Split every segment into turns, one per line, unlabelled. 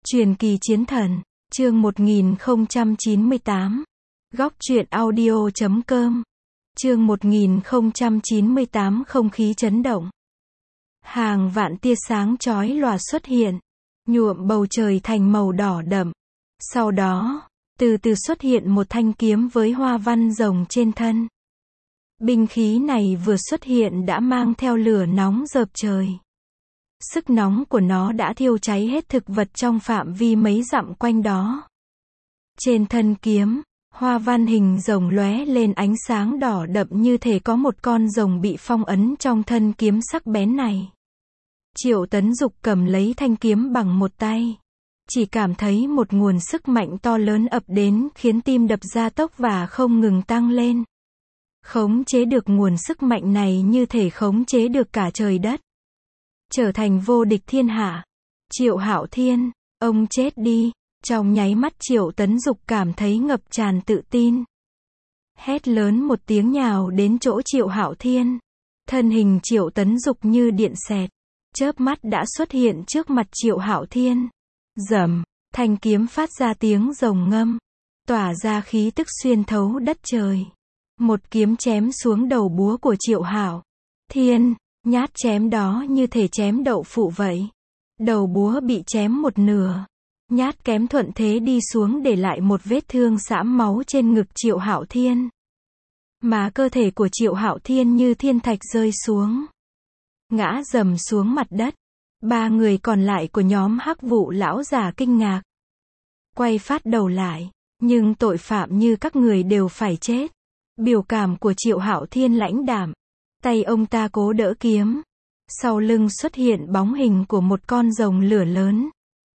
Truyền kỳ chiến thần, chương 1098. Góc truyện audio.com. Chương 1098 không khí chấn động. Hàng vạn tia sáng chói lòa xuất hiện, nhuộm bầu trời thành màu đỏ đậm. Sau đó, từ từ xuất hiện một thanh kiếm với hoa văn rồng trên thân. Binh khí này vừa xuất hiện đã mang theo lửa nóng rợp trời. Sức nóng của nó đã thiêu cháy hết thực vật trong phạm vi mấy dặm quanh đó. Trên thân kiếm, hoa văn hình rồng lóe lên ánh sáng đỏ đậm như thể có một con rồng bị phong ấn trong thân kiếm sắc bén này. Triệu Tấn Dục cầm lấy thanh kiếm bằng một tay. Chỉ cảm thấy một nguồn sức mạnh to lớn ập đến khiến tim đập gia tốc và không ngừng tăng lên. Khống chế được nguồn sức mạnh này như thể khống chế được cả trời đất. Trở thành vô địch thiên hạ. Triệu Hạo Thiên, ông chết đi. Trong nháy mắt Triệu Tấn Dục cảm thấy ngập tràn tự tin. Hét lớn một tiếng nhào đến chỗ Triệu Hạo Thiên. Thân hình Triệu Tấn Dục như điện xẹt, chớp mắt đã xuất hiện trước mặt Triệu Hạo Thiên. Rầm, thanh kiếm phát ra tiếng rồng ngâm, tỏa ra khí tức xuyên thấu đất trời. Một kiếm chém xuống đầu búa của Triệu Hạo Thiên, nhát chém đó như thể chém đậu phụ vậy. Đầu búa bị chém một nửa. Nhát kém thuận thế đi xuống để lại một vết thương sẫm máu trên ngực Triệu Hạo Thiên. Mà cơ thể của Triệu Hạo Thiên như thiên thạch rơi xuống, ngã rầm xuống mặt đất. Ba người còn lại của nhóm Hắc Vụ lão già kinh ngạc, quay phát đầu lại, nhưng tội phạm như các người đều phải chết. Biểu cảm của Triệu Hạo Thiên lãnh đạm, tay ông ta cố đỡ kiếm. Sau lưng xuất hiện bóng hình của một con rồng lửa lớn.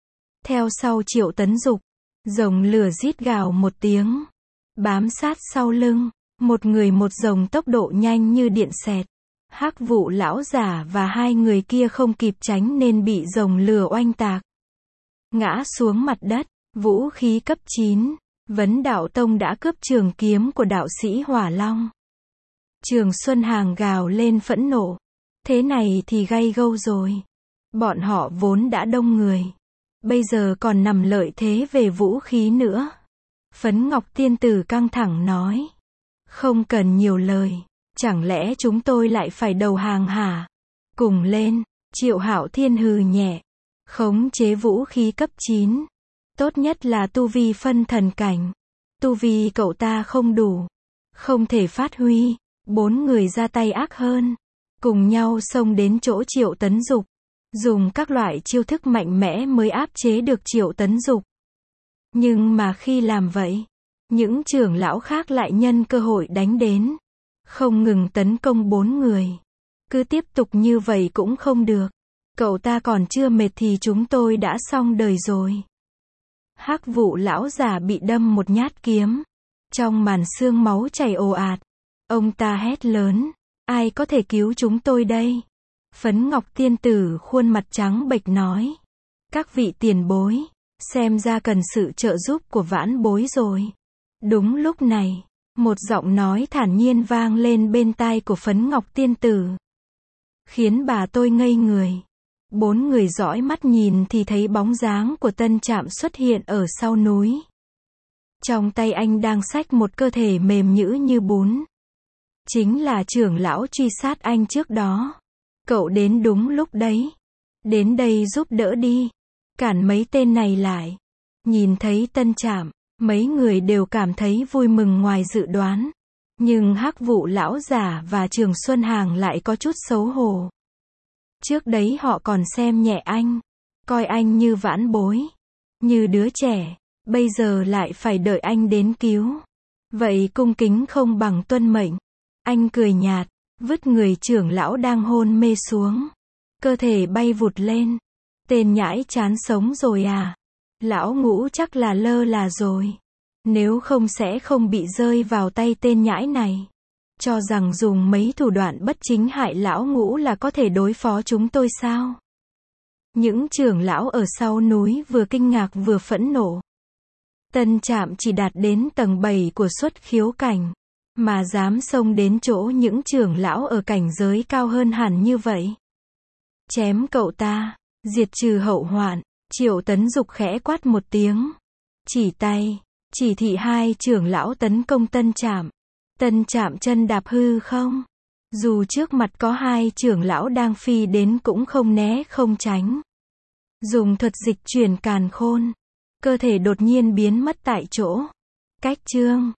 Theo sau Triệu Tấn Dục, rồng lửa rít gào một tiếng, bám sát sau lưng, một người một rồng tốc độ nhanh như điện xẹt. Hắc Vụ lão giả và hai người kia không kịp tránh nên bị rồng lửa oanh tạc, ngã xuống mặt đất. Vũ khí cấp 9, Vấn Đạo Tông đã cướp trường kiếm của đạo sĩ Hỏa Long. Trường Xuân Hàng gào lên phẫn nộ. Thế này thì gay gâu rồi. Bọn họ vốn đã đông người, bây giờ còn nằm lợi thế về vũ khí nữa. Phấn Ngọc Tiên Tử căng thẳng nói. Không cần nhiều lời, chẳng lẽ chúng tôi lại phải đầu hàng hả? Cùng lên. Triệu Hạo Thiên hừ nhẹ. Khống chế vũ khí cấp 9. Tốt nhất là tu vi phân thần cảnh. Tu vi cậu ta không đủ, không thể phát huy. Bốn người ra tay ác hơn, cùng nhau xông đến chỗ Triệu Tấn Dục, dùng các loại chiêu thức mạnh mẽ mới áp chế được Triệu Tấn Dục. Nhưng mà khi làm vậy, những trưởng lão khác lại nhân cơ hội đánh đến, không ngừng tấn công bốn người. Cứ tiếp tục như vậy cũng không được. Cậu ta còn chưa mệt thì chúng tôi đã xong đời rồi. Hắc Vụ lão già bị đâm một nhát kiếm, trong màn xương máu chảy ồ ạt. Ông ta hét lớn, ai có thể cứu chúng tôi đây? Phấn Ngọc Tiên Tử khuôn mặt trắng bệch nói. Các vị tiền bối, xem ra cần sự trợ giúp của vãn bối rồi. Đúng lúc này, một giọng nói thản nhiên vang lên bên tai của Phấn Ngọc Tiên Tử, khiến bà tôi ngây người. Bốn người dõi mắt nhìn thì thấy bóng dáng của Tân Trạm xuất hiện ở sau núi. Trong tay anh đang xách một cơ thể mềm nhũn như bún. Chính là trưởng lão truy sát anh trước đó. Cậu đến đúng lúc đấy. Đến đây giúp đỡ đi. Cản mấy tên này lại. Nhìn thấy Tân Trạm, mấy người đều cảm thấy vui mừng ngoài dự đoán. Nhưng Hắc Vụ lão giả và Trường Xuân Hàng lại có chút xấu hổ. Trước đấy họ còn xem nhẹ anh, coi anh như vãn bối, như đứa trẻ. Bây giờ lại phải đợi anh đến cứu. Vậy cung kính không bằng tuân mệnh. Anh cười nhạt, vứt người trưởng lão đang hôn mê xuống. Cơ thể bay vụt lên. Tên nhãi chán sống rồi à? Lão Ngũ chắc là lơ là rồi. Nếu không sẽ không bị rơi vào tay tên nhãi này. Cho rằng dùng mấy thủ đoạn bất chính hại Lão Ngũ là có thể đối phó chúng tôi sao? Những trưởng lão ở sau núi vừa kinh ngạc vừa phẫn nộ. Tân Trạm chỉ đạt đến tầng 7 của xuất khiếu cảnh, mà dám xông đến chỗ những trưởng lão ở cảnh giới cao hơn hẳn như vậy. Chém cậu ta, diệt trừ hậu hoạn. Triệu Tấn Dục khẽ quát một tiếng. Chỉ tay. Chỉ thị hai trưởng lão tấn công Tân Trạm. Tân Trạm chân đạp hư không. Dù trước mặt có hai trưởng lão đang phi đến cũng không né không tránh. Dùng thuật dịch chuyển càn khôn. Cơ thể đột nhiên biến mất tại chỗ. Cách chương.